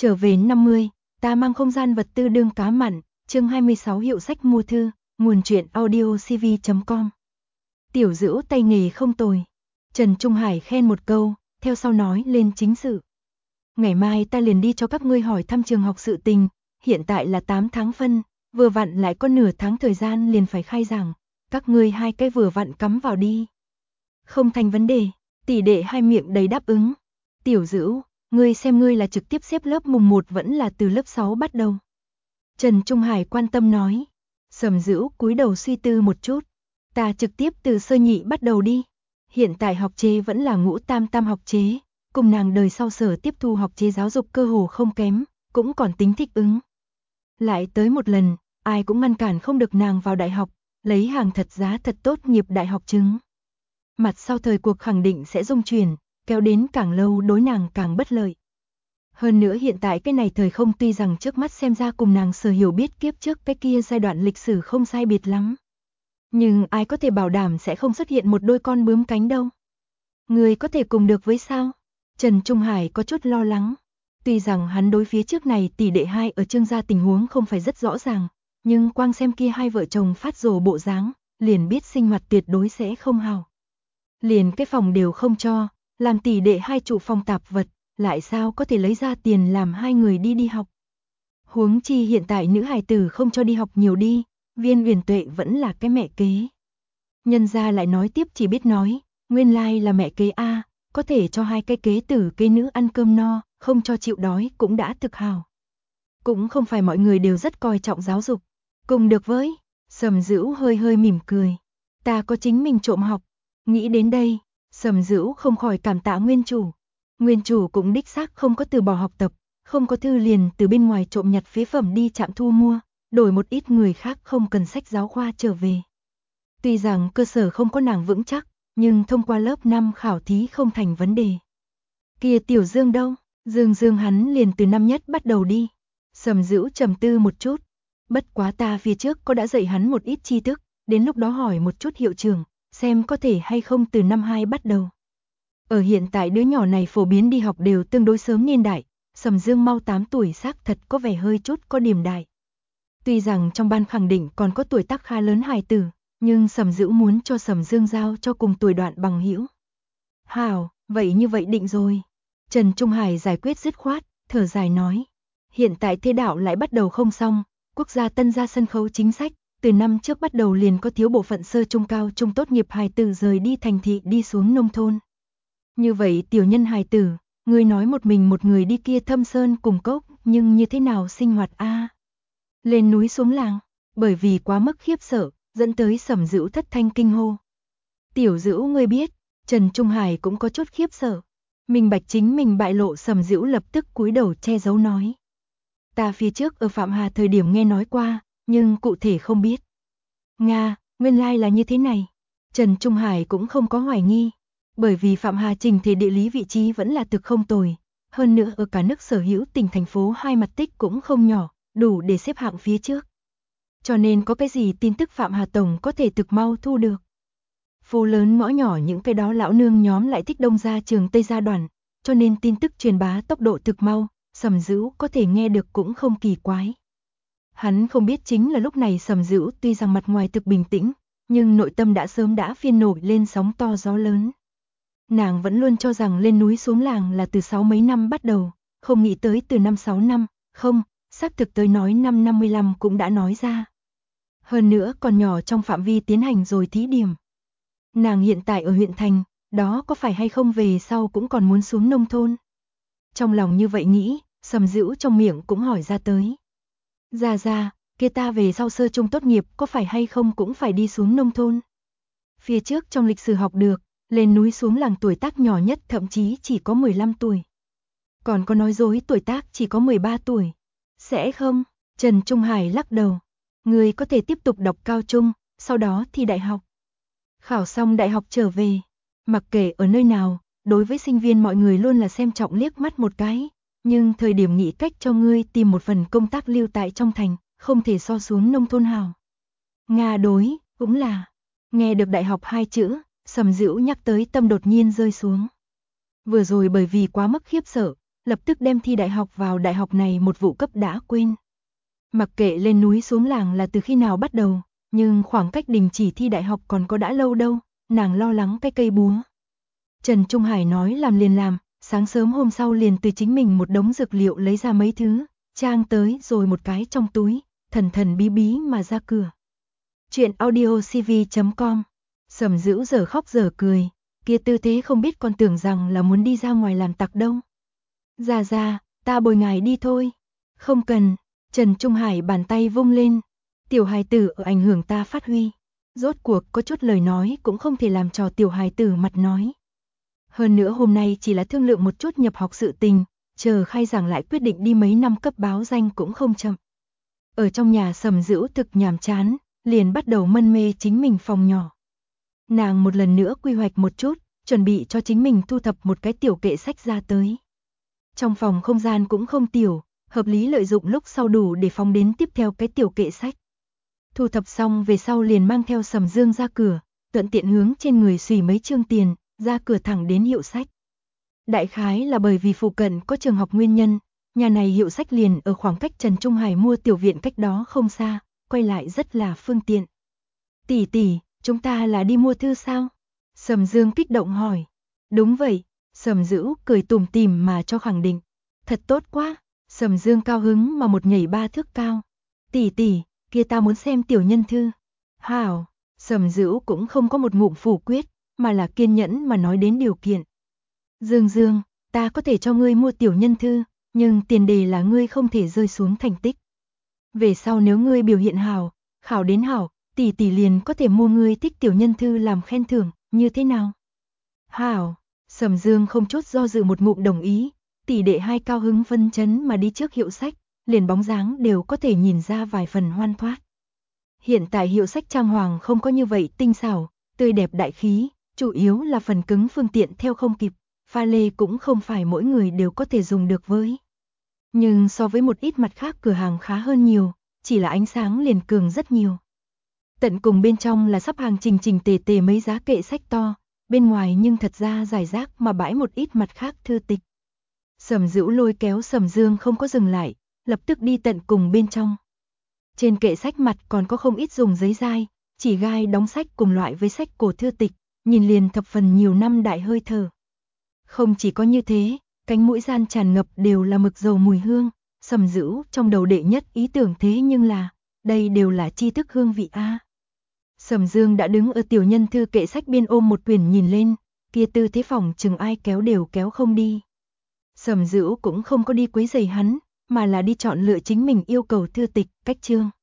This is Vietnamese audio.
Trở về 50, ta mang không gian vật tư đương cá mặn, chương 26 hiệu sách mua thư, nguồn truyện audiocv.com. Tiểu Dữu tay nghề không tồi. Trần Trung Hải khen một câu, theo sau nói lên chính sự. Ngày mai ta liền đi cho các ngươi hỏi thăm trường học sự tình, hiện tại là 8 tháng phân, vừa vặn lại có nửa tháng thời gian liền phải khai giảng, các ngươi hai cái vừa vặn cắm vào đi. Không thành vấn đề, tỷ đệ hai miệng đầy đáp ứng. Tiểu Dữu, ngươi xem ngươi là trực tiếp xếp lớp mùng 1 vẫn là từ lớp 6 bắt đầu. Trần Trung Hải quan tâm nói. Sầm Dữu cúi đầu suy tư một chút. Ta trực tiếp từ sơ nhị bắt đầu đi. Hiện tại học chế vẫn là ngũ tam tam học chế, cùng nàng đời sau sở tiếp thu học chế giáo dục cơ hồ không kém, cũng còn tính thích ứng. Lại tới một lần, ai cũng ngăn cản không được nàng vào đại học, lấy hàng thật giá thật tốt nghiệp đại học chứng. Mặt sau thời cuộc khẳng định sẽ dung chuyển, kéo đến càng lâu đối nàng càng bất lợi. Hơn nữa hiện tại cái này thời không tuy rằng trước mắt xem ra cùng nàng sở hiểu biết kiếp trước cái kia giai đoạn lịch sử không sai biệt lắm. Nhưng ai có thể bảo đảm sẽ không xuất hiện một đôi con bướm cánh đâu. Người có thể cùng được với sao? Trần Trung Hải có chút lo lắng. Tuy rằng hắn đối phía trước này tỷ đệ hai ở Trương gia tình huống không phải rất rõ ràng, nhưng quang xem kia hai vợ chồng phát rồ bộ dáng, liền biết sinh hoạt tuyệt đối sẽ không hào. Liền cái phòng đều không cho, làm tỷ đệ hai trụ phòng tạp vật, lại sao có thể lấy ra tiền làm hai người đi học. Huống chi hiện tại nữ hài tử không cho đi học nhiều đi, Viên Uyển Tuệ vẫn là cái mẹ kế. Nhân gia lại nói tiếp chỉ biết nói, nguyên lai là mẹ kế a, có thể cho hai cái kế tử kế nữ ăn cơm no, không cho chịu đói cũng đã thực hào. Cũng không phải mọi người đều rất coi trọng giáo dục. Cùng được với, Sầm Dữu hơi hơi mỉm cười. Ta có chính mình trộm học. Nghĩ đến đây, Sầm Dữu không khỏi cảm tạ nguyên chủ. Nguyên chủ cũng đích xác không có từ bỏ học tập, không có thư liền từ bên ngoài trộm nhặt phế phẩm đi trạm thu mua, đổi một ít người khác không cần sách giáo khoa trở về. Tuy rằng cơ sở không có nàng vững chắc, nhưng thông qua lớp 5 khảo thí không thành vấn đề. Kia Tiểu Dương đâu? Dương hắn liền từ năm nhất bắt đầu đi. Sầm Dữu trầm tư một chút. Bất quá ta phía trước có đã dạy hắn một ít tri thức, đến lúc đó hỏi một chút hiệu trưởng, xem có thể hay không từ năm 2 bắt đầu. Ở hiện tại đứa nhỏ này phổ biến đi học đều tương đối sớm niên đại, Sầm Dương mau 8 tuổi xác thật có vẻ hơi chút có điểm đại. Tuy rằng trong ban khẳng định còn có tuổi tác khá lớn hài tử, nhưng Sầm Dữu muốn cho Sầm Dương giao cho cùng tuổi đoạn bằng hữu. Hảo, vậy như vậy định rồi. Trần Trung Hải giải quyết dứt khoát, thở dài nói. Hiện tại thế đạo lại bắt đầu không xong, quốc gia tân ra sân khấu chính sách, từ năm trước bắt đầu liền có thiếu bộ phận sơ trung cao trung tốt nghiệp hài tử rời đi thành thị đi xuống nông thôn. Như vậy tiểu nhân hài tử, người nói một mình một người đi kia thâm sơn cùng cốc, nhưng như thế nào sinh hoạt a? Lên núi xuống làng, bởi vì quá mức khiếp sợ, dẫn tới Sầm Dữu thất thanh kinh hô. Tiểu Dữu ngươi biết, Trần Trung Hải cũng có chút khiếp sợ. Minh bạch chính mình bại lộ, Sầm Dữu lập tức cúi đầu che giấu nói. Ta phía trước ở Phạm Hà thời điểm nghe nói qua, nhưng cụ thể không biết. Nga, nguyên lai là như thế này. Trần Trung Hải cũng không có hoài nghi, bởi vì Phạm Hà trình thể địa lý vị trí vẫn là thực không tồi, hơn nữa ở cả nước sở hữu tỉnh thành phố hai mặt tích cũng không nhỏ, đủ để xếp hạng phía trước. Cho nên có cái gì tin tức Phạm Hà Tổng có thể thực mau thu được. Phố lớn ngõ nhỏ những cái đó lão nương nhóm lại thích đông ra trường Tây gia đoàn, cho nên tin tức truyền bá tốc độ thực mau, Sầm Dữu có thể nghe được cũng không kỳ quái. Hắn không biết chính là lúc này Sầm Dữu tuy rằng mặt ngoài thực bình tĩnh, nhưng nội tâm đã sớm đã phiên nổi lên sóng to gió lớn. Nàng vẫn luôn cho rằng lên núi xuống làng là từ 6 mấy năm bắt đầu, không nghĩ tới từ 5-6 năm, không, xác thực tới nói năm 55 cũng đã nói ra. Hơn nữa còn nhỏ trong phạm vi tiến hành rồi thí điểm. Nàng hiện tại ở huyện thành, đó có phải hay không về sau cũng còn muốn xuống nông thôn. Trong lòng như vậy nghĩ, Sầm Dữu trong miệng cũng hỏi ra tới. Ra, kia ta về sau sơ trung tốt nghiệp có phải hay không cũng phải đi xuống nông thôn. Phía trước trong lịch sử học được, lên núi xuống làng tuổi tác nhỏ nhất thậm chí chỉ có 15 tuổi. Còn có nói dối tuổi tác chỉ có 13 tuổi. Sẽ không? Trần Trung Hải lắc đầu. Người có thể tiếp tục đọc cao trung, sau đó thi đại học. Khảo xong đại học trở về, mặc kệ ở nơi nào, đối với sinh viên mọi người luôn là xem trọng liếc mắt một cái, nhưng thời điểm nghĩ cách cho ngươi tìm một phần công tác lưu tại trong thành, không thể so xuống nông thôn hào. Nga đối, cũng là. Nghe được đại học hai chữ, Sầm Dữu nhắc tới tâm đột nhiên rơi xuống. Vừa rồi bởi vì quá mức khiếp sợ, lập tức đem thi đại học vào đại học này một vụ cấp đã quên. Mặc kệ lên núi xuống làng là từ khi nào bắt đầu, nhưng khoảng cách đình chỉ thi đại học còn có đã lâu đâu, nàng lo lắng cái cây búa. Trần Trung Hải nói làm liền làm, sáng sớm hôm sau liền từ chính mình một đống dược liệu lấy ra mấy thứ, trang tới rồi một cái trong túi, thần thần bí bí mà ra cửa. Chuyện audiocv.com. Sầm Dữu giờ khóc giờ cười, kia tư thế không biết còn tưởng rằng là muốn đi ra ngoài làm tặc đâu. Ra, ta bồi ngài đi thôi. Không cần, Trần Trung Hải bàn tay vung lên. Tiểu hài tử ở ảnh hưởng ta phát huy. Rốt cuộc có chút lời nói cũng không thể làm trò tiểu hài tử mặt nói. Hơn nữa hôm nay chỉ là thương lượng một chút nhập học sự tình, chờ khai giảng lại quyết định đi mấy năm cấp báo danh cũng không chậm. Ở trong nhà Sầm Dữu thực nhàm chán, liền bắt đầu mân mê chính mình phòng nhỏ. Nàng một lần nữa quy hoạch một chút, chuẩn bị cho chính mình thu thập một cái tiểu kệ sách ra tới. Trong phòng không gian cũng không tiểu, hợp lý lợi dụng lúc sau đủ để phóng đến tiếp theo cái tiểu kệ sách. Thu thập xong về sau liền mang theo Sầm Dương ra cửa, thuận tiện hướng trên người xùy mấy trương tiền, ra cửa thẳng đến hiệu sách. Đại khái là bởi vì phụ cận có trường học nguyên nhân, nhà này hiệu sách liền ở khoảng cách Trần Trung Hải mua tiểu viện cách đó không xa, quay lại rất là phương tiện. Tỷ, chúng ta là đi mua thư sao? Sầm Dương kích động hỏi. Đúng vậy, Sầm Dữu cười tủm tỉm mà cho khẳng định. Thật tốt quá, Sầm Dương cao hứng mà một nhảy 3 thước cao. Tỷ, kia ta muốn xem tiểu nhân thư. Hảo, Sầm Dữu cũng không có một ngụm phủ quyết, mà là kiên nhẫn mà nói đến điều kiện. Dương, ta có thể cho ngươi mua tiểu nhân thư, nhưng tiền đề là ngươi không thể rơi xuống thành tích. Về sau nếu ngươi biểu hiện hảo, khảo đến hảo, tỷ liền có thể mua ngươi thích tiểu nhân thư làm khen thưởng, như thế nào? Hảo, Sầm Dương không chút do dự một ngụm đồng ý, tỷ đệ hai cao hứng phân chấn mà đi trước hiệu sách, liền bóng dáng đều có thể nhìn ra vài phần hoan thoát. Hiện tại hiệu sách trang hoàng không có như vậy tinh xảo, tươi đẹp đại khí, chủ yếu là phần cứng phương tiện theo không kịp, pha lê cũng không phải mỗi người đều có thể dùng được với. Nhưng so với một ít mặt khác cửa hàng khá hơn nhiều, chỉ là ánh sáng liền cường rất nhiều. Tận cùng bên trong là sắp hàng chỉnh tề mấy giá kệ sách to, bên ngoài nhưng thật ra rải rác mà bãi một ít mặt khác thư tịch. Sầm Dữu lôi kéo Sầm Dương không có dừng lại, lập tức đi tận cùng bên trong. Trên kệ sách mặt còn có không ít dùng giấy dai, chỉ gai đóng sách cùng loại với sách cổ thư tịch, nhìn liền thập phần nhiều năm đại hơi thở. Không chỉ có như thế, cánh mũi gian tràn ngập đều là mực dầu mùi hương, Sầm Dữu trong đầu đệ nhất ý tưởng thế nhưng là, đây đều là tri thức hương vị a. Sầm Dương đã đứng ở tiểu nhân thư kệ sách biên ôm một quyển nhìn lên, kia tư thế phòng chừng ai kéo đều kéo không đi. Sầm Dữu cũng không có đi quấy rầy hắn, mà là đi chọn lựa chính mình yêu cầu thư tịch, cách chương.